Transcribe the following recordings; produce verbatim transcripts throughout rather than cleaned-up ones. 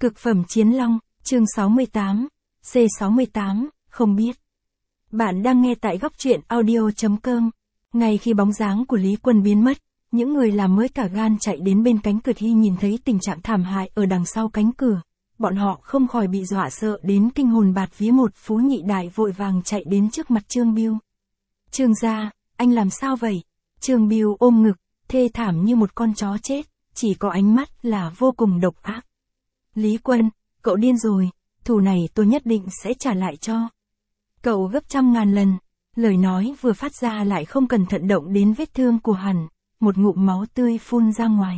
Cực phẩm chiến long, chương sáu mươi tám, C sáu mươi tám, không biết. Bạn đang nghe tại góc truyện audio.com. Ngay khi bóng dáng của Lý Quân biến mất, những người làm mới cả gan chạy đến bên cánh cửa khi nhìn thấy tình trạng thảm hại ở đằng sau cánh cửa. Bọn họ không khỏi bị dọa sợ đến kinh hồn bạt vía. Một Phú Nhị Đại vội vàng chạy đến trước mặt Trương Biêu. Trương gia, anh làm sao vậy? Trương Biêu ôm ngực, thê thảm như một con chó chết, chỉ có ánh mắt là vô cùng độc ác. Lý Quân, cậu điên rồi, thù này tôi nhất định sẽ trả lại cho cậu gấp trăm ngàn lần. Lời nói vừa phát ra lại không cẩn thận động đến vết thương của hắn, một ngụm máu tươi phun ra ngoài.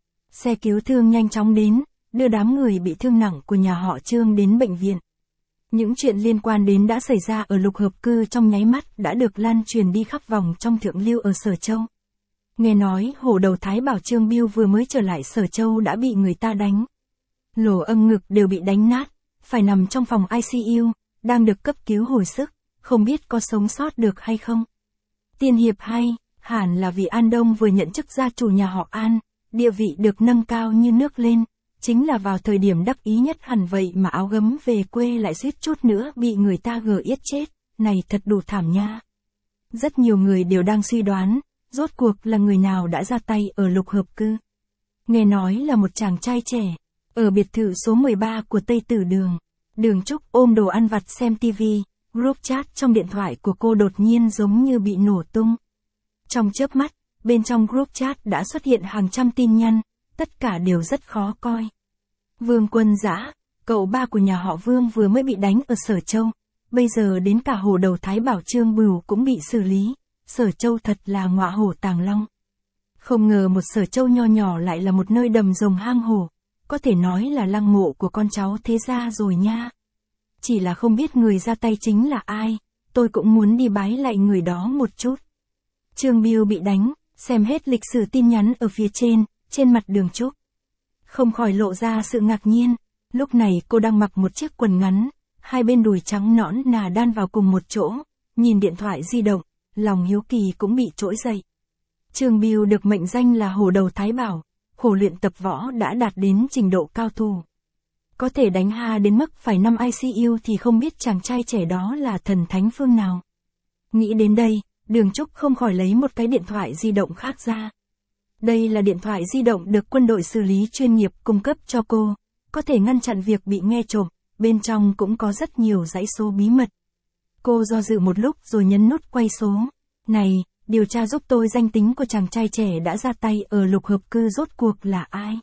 Xe cứu thương nhanh chóng đến, đưa đám người bị thương nặng của nhà họ Trương đến bệnh viện. Những chuyện liên quan đến đã xảy ra ở Lục Hợp Cư trong nháy mắt đã được lan truyền đi khắp vòng trong Thượng Lưu ở Sở Châu. Nghe nói hổ đầu Thái bảo Trương Biêu vừa mới trở lại Sở Châu đã bị người ta đánh. Lỗ âm ngực đều bị đánh nát, phải nằm trong phòng i xê u, đang được cấp cứu hồi sức, không biết có sống sót được hay không. Tiên hiệp hay, hẳn là vì An Đông vừa nhận chức gia chủ nhà họ An, địa vị được nâng cao như nước lên, chính là vào thời điểm đắc ý nhất hẳn vậy mà áo gấm về quê lại suýt chút nữa bị người ta gờ yết chết, này thật đủ thảm nha. Rất nhiều người đều đang suy đoán, rốt cuộc là người nào đã ra tay ở Lục Hợp Cư. Nghe nói là một chàng trai trẻ, ở biệt thự số mười ba của Tây Tử Đường. Đường Trúc ôm đồ ăn vặt xem tivi, group chat trong điện thoại của cô đột nhiên giống như bị nổ tung. Trong chớp mắt, bên trong group chat đã xuất hiện hàng trăm tin nhắn, tất cả đều rất khó coi. Vương Quân Dã, cậu ba của nhà họ Vương vừa mới bị đánh ở Sở Châu, bây giờ đến cả hổ đầu Thái bảo Trương Bửu cũng bị xử lý, Sở Châu thật là ngọa hổ tàng long. Không ngờ một Sở Châu nho nhỏ lại là một nơi đầm rồng hang hổ, có thể nói là lăng mộ của con cháu thế gia rồi nha. Chỉ là không biết người ra tay chính là ai, tôi cũng muốn đi bái lại người đó một chút. Trương Biêu bị đánh, xem hết lịch sử tin nhắn ở phía trên, trên mặt Đường Trúc không khỏi lộ ra sự ngạc nhiên. Lúc này cô đang mặc một chiếc quần ngắn, hai bên đùi trắng nõn nà đan vào cùng một chỗ, nhìn điện thoại di động, lòng hiếu kỳ cũng bị trỗi dậy. Trương Biêu được mệnh danh là hổ đầu Thái bảo, khổ luyện tập võ đã đạt đến trình độ cao thủ. Có thể đánh ha đến mức phải nằm i xê u thì không biết chàng trai trẻ đó là thần thánh phương nào. Nghĩ đến đây, Đường Trúc không khỏi lấy một cái điện thoại di động khác ra. Đây là điện thoại di động được quân đội xử lý chuyên nghiệp cung cấp cho cô, có thể ngăn chặn việc bị nghe trộm, bên trong cũng có rất nhiều dãy số bí mật. Cô do dự một lúc rồi nhấn nút quay số. Này, điều tra giúp tôi danh tính của chàng trai trẻ đã ra tay ở Lục Hợp Cư rốt cuộc là ai?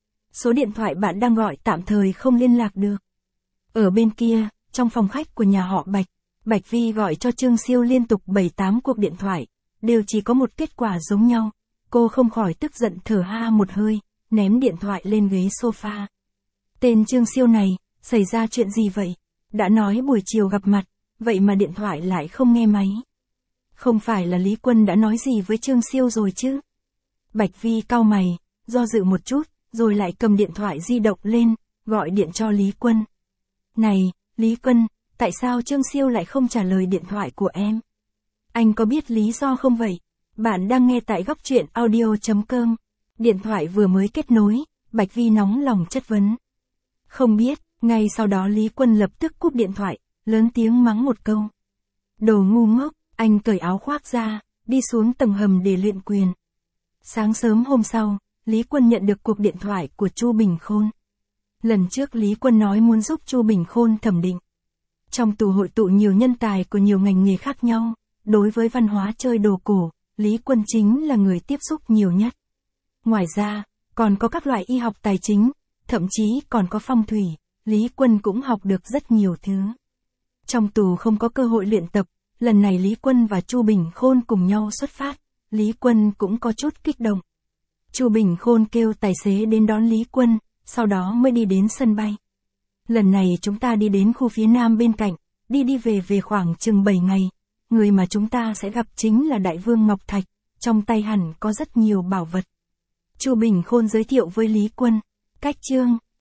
Số điện thoại bạn đang gọi tạm thời không liên lạc được. Ở bên kia, trong phòng khách của nhà họ Bạch, Bạch Vi gọi cho Trương Siêu liên tục bảy tám cuộc điện thoại, đều chỉ có một kết quả giống nhau. Cô không khỏi tức giận thở ha một hơi, ném điện thoại lên ghế sofa. Tên Trương Siêu này, xảy ra chuyện gì vậy? Đã nói buổi chiều gặp mặt, vậy mà điện thoại lại không nghe máy. Không phải là Lý Quân đã nói gì với Trương Siêu rồi chứ? Bạch Vi cau mày, do dự một chút, rồi lại cầm điện thoại di động lên, gọi điện cho Lý Quân. Này, Lý Quân, tại sao Trương Siêu lại không trả lời điện thoại của em? Anh có biết lý do không vậy? Bạn đang nghe tại góc truyện audio.com. Điện thoại vừa mới kết nối, Bạch Vi nóng lòng chất vấn. Không biết, ngay sau đó Lý Quân lập tức cúp điện thoại, lớn tiếng mắng một câu. Đồ ngu ngốc, anh cởi áo khoác ra, đi xuống tầng hầm để luyện quyền. Sáng sớm hôm sau, Lý Quân nhận được cuộc điện thoại của Chu Bình Khôn. Lần trước Lý Quân nói muốn giúp Chu Bình Khôn thẩm định. Trong tù hội tụ nhiều nhân tài của nhiều ngành nghề khác nhau, đối với văn hóa chơi đồ cổ, Lý Quân chính là người tiếp xúc nhiều nhất. Ngoài ra, còn có các loại y học tài chính, thậm chí còn có phong thủy, Lý Quân cũng học được rất nhiều thứ. Trong tù không có cơ hội luyện tập, lần này Lý Quân và Chu Bình Khôn cùng nhau xuất phát, Lý Quân cũng có chút kích động. Chu Bình Khôn kêu tài xế đến đón Lý Quân, sau đó mới đi đến sân bay. Lần này chúng ta đi đến khu phía nam bên cạnh, đi đi về về khoảng chừng bảy ngày. Người mà chúng ta sẽ gặp chính là Đại Vương Ngọc Thạch, trong tay hẳn có rất nhiều bảo vật. Chu Bình Khôn giới thiệu với Lý Quân. Cách chương,